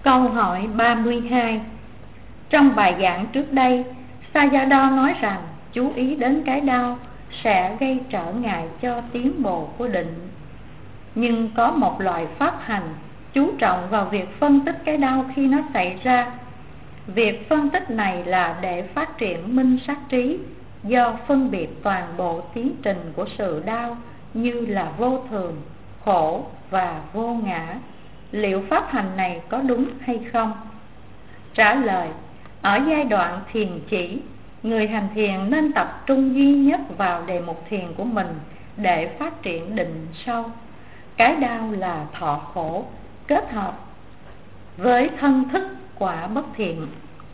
Câu hỏi 32. Trong bài giảng trước đây, Sayadaw nói rằng chú ý đến cái đau sẽ gây trở ngại cho tiến bộ của định. Nhưng có một loại pháp hành chú trọng vào việc phân tích cái đau khi nó xảy ra. Việc phân tích này là để phát triển minh sát trí, do phân biệt toàn bộ tiến trình của sự đau như là vô thường, khổ và vô ngã. Liệu pháp hành này có đúng hay không? Trả lời: ở giai đoạn thiền chỉ, người hành thiền nên tập trung duy nhất vào đề mục thiền của mình để phát triển định sâu. Cái đau là thọ khổ kết hợp với thân thức quả bất thiện.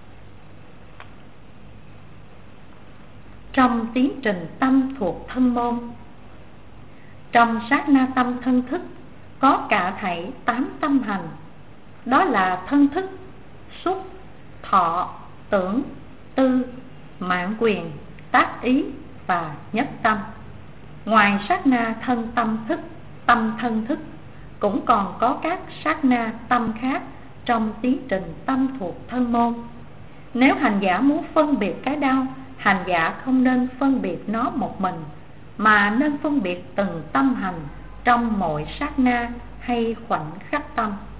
Trong tiến trình tâm thuộc thân môn, trong sát na tâm thân thức có cả thảy 8 tâm hành, đó là thân thức, xúc, thọ, tưởng, tư, mạn quyền, tác ý và nhất tâm. Ngoài sát na thân tâm thức, tâm thân thức, cũng còn có các sát na tâm khác trong tiến trình tâm thuộc thân môn. Nếu hành giả muốn phân biệt cái đau, hành giả không nên phân biệt nó một mình, mà nên phân biệt từng tâm hành trong mỗi sát na hay khoảnh khắc tâm.